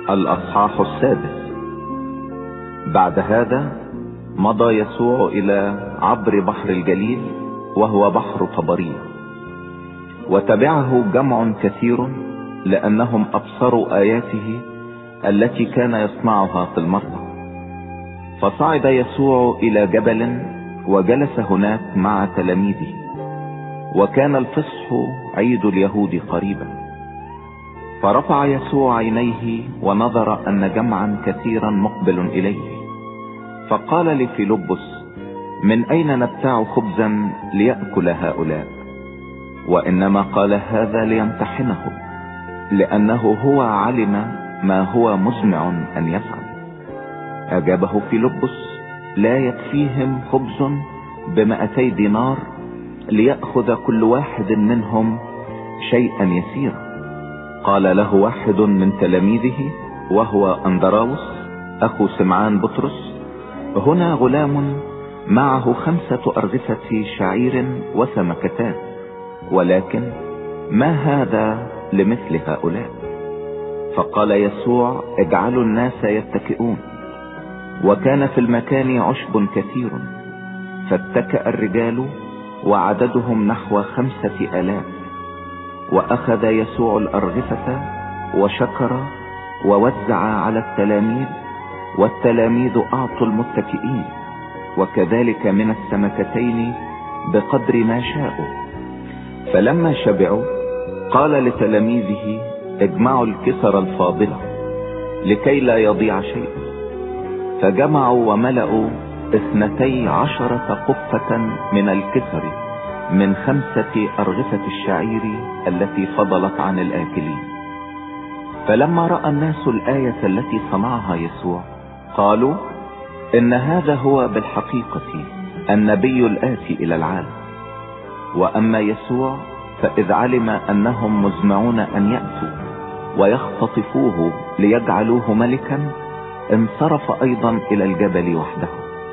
الأصحاح 6. بعد هذا مضى يسوع إلى عبر بحر الجليل وهو بحر طبرية، وتبعه جمع كثير لأنهم أبصروا آياته التي كان يصنعها في المرضى. فصعد يسوع إلى جبل وجلس هناك مع تلاميذه، وكان الفصح عيد اليهود قريبا. فرفع يسوع عينيه ونظر أن جمعا كثيرا مقبل إليه، فقال لفيلبس: من أين نبتاع خبزا ليأكل هؤلاء؟ وإنما قال هذا ليمتحنه، لأنه هو علم ما هو مزمع أن يفعل. أجابه فيلبس: لا يكفيهم خبز ب200 دينار ليأخذ كل واحد منهم شيئا يسيرا. قال له واحد من تلاميذه وهو أندراوس أخو سمعان بطرس: هنا غلام معه 5 أرغفة شعير وسمكتان، ولكن ما هذا لمثل هؤلاء؟ فقال يسوع: اجعلوا الناس يتكئون. وكان في المكان عشب كثير، فاتكأ الرجال وعددهم نحو 5000. وأخذ يسوع الأرغفة وشكر ووزع على التلاميذ، والتلاميذ أعطوا المتكئين، وكذلك من السمكتين بقدر ما شاءوا. فلما شبعوا قال لتلاميذه: اجمعوا الكسر الفاضلة لكي لا يضيع شيء. فجمعوا وملأوا 12 قفة من الكسر من 5 أرغفة الشعير التي فضلت عن الآكلين. فلما رأى الناس الآية التي صنعها يسوع قالوا: إن هذا هو بالحقيقة النبي الآتي إلى العالم. وأما يسوع فإذ علم أنهم مزمعون أن يأتوا ويختطفوه ليجعلوه ملكا، انصرف أيضا إلى الجبل وحده.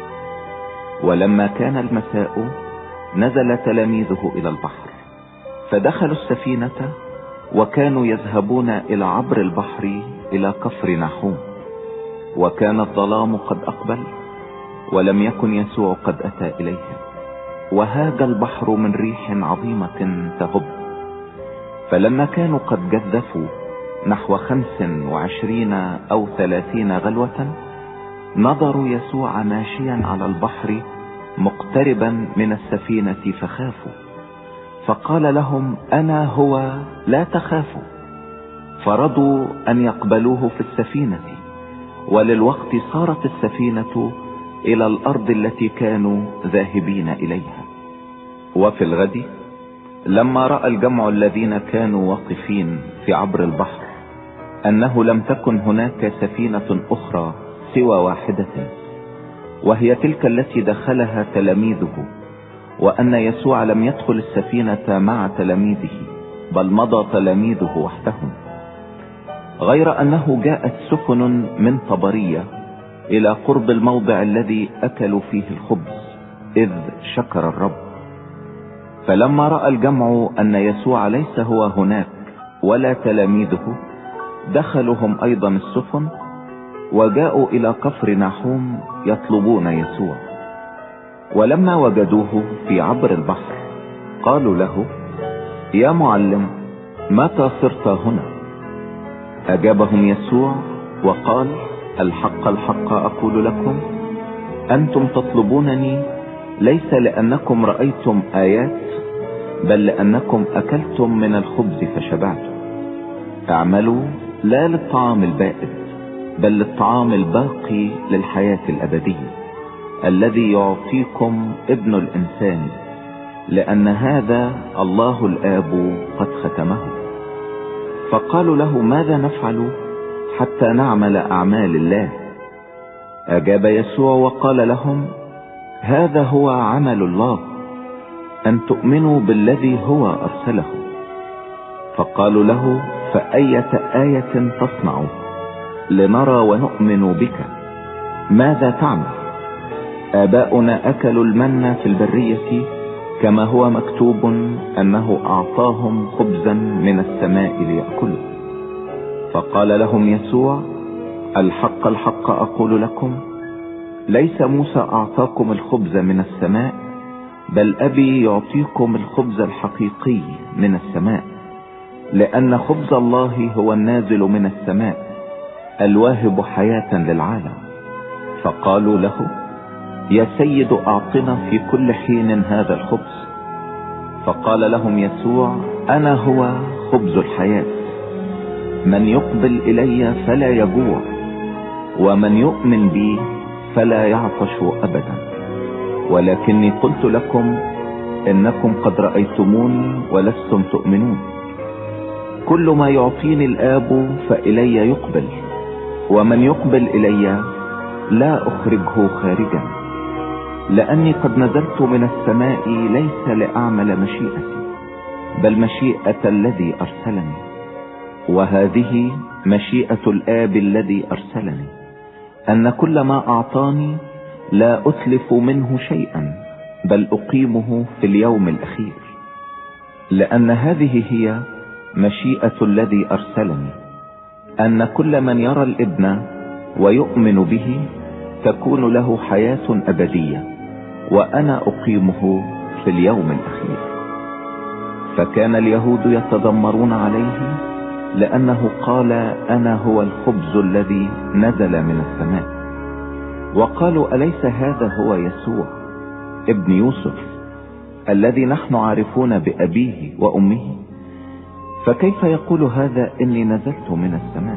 ولما كان المساء نزل تلاميذه إلى البحر، فدخلوا السفينة وكانوا يذهبون إلى عبر البحر إلى كفر ناحوم. وكان الظلام قد أقبل، ولم يكن يسوع قد أتى إليهم، وهاج البحر من ريح عظيمة تهب. فلما كانوا قد جذفوا نحو 25 أو 30 غلوة، نظروا يسوع ماشيا على البحر مقتربا من السفينة فخافوا. فقال لهم: أنا هو، لا تخافوا. فرضوا أن يقبلوه في السفينة، وللوقت صارت السفينة إلى الأرض التي كانوا ذاهبين إليها. وفي الغد لما رأى الجمع الذين كانوا واقفين في عبر البحر أنه لم تكن هناك سفينة أخرى سوى واحدة، وهي تلك التي دخلها تلاميذه، وأن يسوع لم يدخل السفينة مع تلاميذه، بل مضى تلاميذه وحدهم، غير أنه جاءت سفن من طبرية إلى قرب الموضع الذي أكلوا فيه الخبز، إذ شكر الرب. فلما رأى الجمع أن يسوع ليس هو هناك ولا تلاميذه، دخلوا هم أيضا السفن وجاءوا إلى كفر ناحوم يطلبون يسوع. ولما وجدوه في عبر البحر قالوا له: يا معلم، متى صرت هنا؟ أجابهم يسوع وقال: الحق الحق أقول لكم، أنتم تطلبونني ليس لأنكم رأيتم آيات، بل لأنكم أكلتم من الخبز فشبعتم. اعملوا لا للطعام البائد، بل للطعام الباقي للحياة الأبدية الذي يعطيكم ابن الإنسان، لأن هذا الله الآب قد ختمه. فقالوا له: ماذا نفعل حتى نعمل أعمال الله؟ أجاب يسوع وقال لهم: هذا هو عمل الله، أن تؤمنوا بالذي هو أرسله. فقالوا له: فأية آية تصنع لنرى ونؤمن بك؟ ماذا تعمل؟ آباؤنا أكلوا المن في البرية، كما هو مكتوب أنه أعطاهم خبزا من السماء ليأكلوا. فقال لهم يسوع: الحق الحق أقول لكم، ليس موسى أعطاكم الخبز من السماء، بل أبي يعطيكم الخبز الحقيقي من السماء، لأن خبز الله هو النازل من السماء الواهب حياة للعالم. فقالوا له: يا سيد أعطنا في كل حين هذا الخبز. فقال لهم يسوع: أنا هو خبز الحياة، من يقبل إلي فلا يجوع، ومن يؤمن بي فلا يعطش أبدا. ولكني قلت لكم إنكم قد رأيتموني ولستم تؤمنون. كل ما يعطيني الآب فإلي يقبل، ومن يقبل إلي لا أخرجه خارجا، لأني قد نزلت من السماء ليس لأعمل مشيئتي، بل مشيئة الذي أرسلني. وهذه مشيئة الآب الذي أرسلني، أن كل ما أعطاني لا أتلف منه شيئا، بل أقيمه في اليوم الأخير. لأن هذه هي مشيئة الذي أرسلني، أن كل من يرى الابن ويؤمن به تكون له حياة أبدية، وأنا أقيمه في اليوم الأخير. فكان اليهود يتذمرون عليه، لأنه قال: أنا هو الخبز الذي نزل من السماء. وقالوا: أليس هذا هو يسوع ابن يوسف الذي نحن عارفون بأبيه وأمه؟ فكيف يقول هذا إني نزلت من السماء؟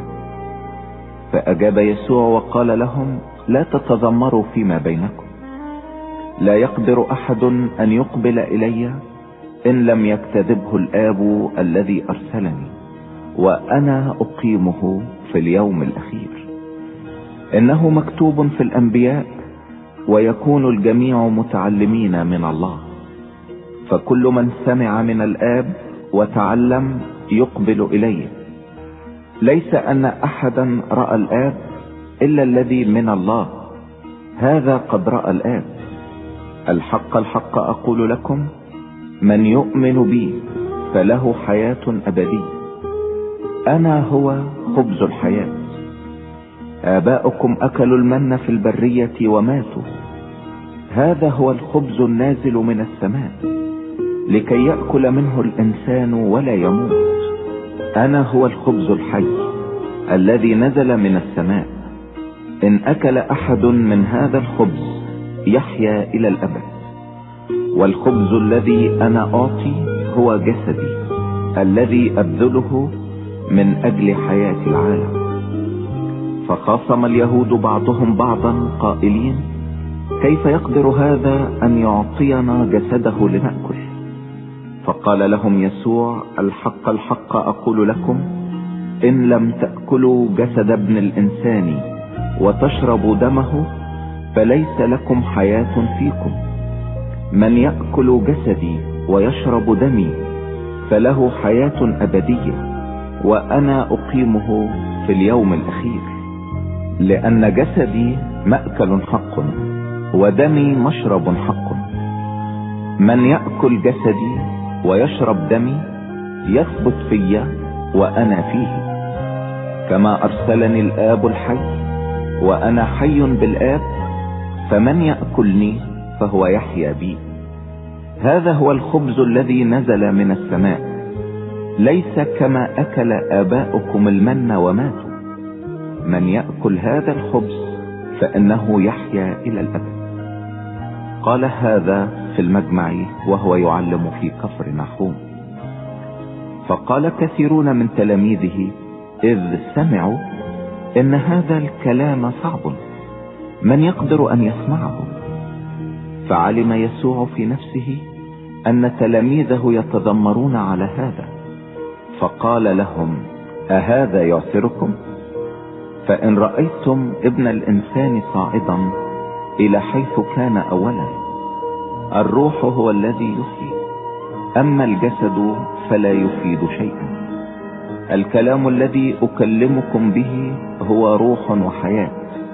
فأجاب يسوع وقال لهم: لا تتذمروا فيما بينكم. لا يقدر أحد أن يقبل إلي إن لم يكتذبه الآب الذي أرسلني، وأنا أقيمه في اليوم الأخير. إنه مكتوب في الأنبياء: ويكون الجميع متعلمين من الله. فكل من سمع من الآب وتعلم يقبل إليه. ليس أن أحدا رأى الآب إلا الذي من الله، هذا قد رأى الآب. الحق الحق أقول لكم، من يؤمن بي فله حياة أبدية. أنا هو خبز الحياة. آباؤكم أكلوا المن في البرية وماتوا. هذا هو الخبز النازل من السماء، لكي يأكل منه الإنسان ولا يموت. أنا هو الخبز الحي الذي نزل من السماء. إن أكل أحد من هذا الخبز يحيا إلى الأبد. والخبز الذي أنا أعطي هو جسدي الذي أبذله من أجل حياة العالم. فخاصم اليهود بعضهم بعضا قائلين: كيف يقدر هذا أن يعطينا جسده لنأكل؟ فقال لهم يسوع: الحق الحق أقول لكم، إن لم تأكلوا جسد ابن الإنسان وتشربوا دمه فليس لكم حياة فيكم. من يأكل جسدي ويشرب دمي فله حياة أبدية، وأنا أقيمه في اليوم الأخير. لأن جسدي مأكل حق، ودمي مشرب حق. من يأكل جسدي ويشرب دمي يثبت في وأنا فيه، كما أرسلني الآب الحي وأنا حي بالآب، فمن يأكلني فهو يحيا بي. هذا هو الخبز الذي نزل من السماء، ليس كما أكل آباؤكم المن وماتوا. من يأكل هذا الخبز فإنه يحيا إلى الأبد. قال هذا في المجمع وهو يعلم في كفر نحوم. فقال كثيرون من تلاميذه إذ سمعوا: إن هذا الكلام صعب، من يقدر أن يسمعه؟ فعلم يسوع في نفسه أن تلاميذه يتذمرون على هذا، فقال لهم: أهذا يعثركم؟ فإن رأيتم ابن الإنسان صاعدا إلى حيث كان أولا، الروح هو الذي يحيي، أما الجسد فلا يفيد شيئا. الكلام الذي أكلمكم به هو روح وحياة،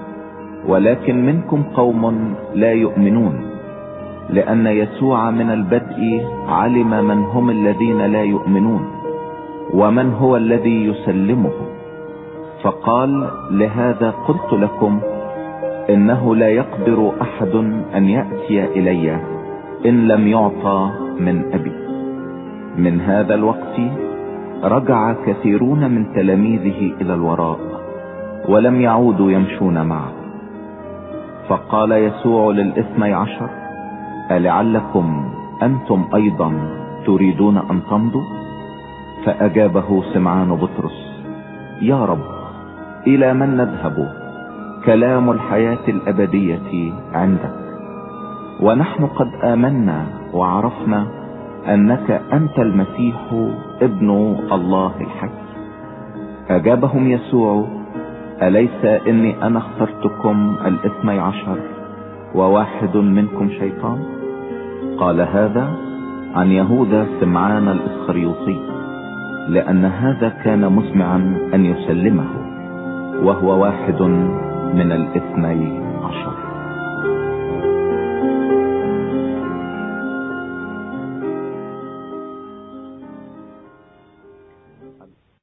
ولكن منكم قوم لا يؤمنون. لأن يسوع من البدء علم من هم الذين لا يؤمنون ومن هو الذي يسلمه. فقال: لهذا قلت لكم إنه لا يقدر أحد أن يأتي إلي إن لم يعطى من أبي. من هذا الوقت رجع كثيرون من تلاميذه إلى الوراء ولم يعودوا يمشون معه. فقال يسوع لل12: ألعلكم أنتم أيضا تريدون أن تمضوا؟ فأجابه سمعان بطرس: يا رب، إلى من نذهب؟ كلام الحياة الأبدية عندك، ونحن قد آمنا وعرفنا أنك أنت المسيح ابن الله الحي. أجابهم يسوع: أليس إني أنا اخترتكم 12 وواحد منكم شيطان؟ قال هذا عن يهوذا سمعان الإسخريوطي، لأن هذا كان مسمعا أن يسلمه، وهو واحد من 12.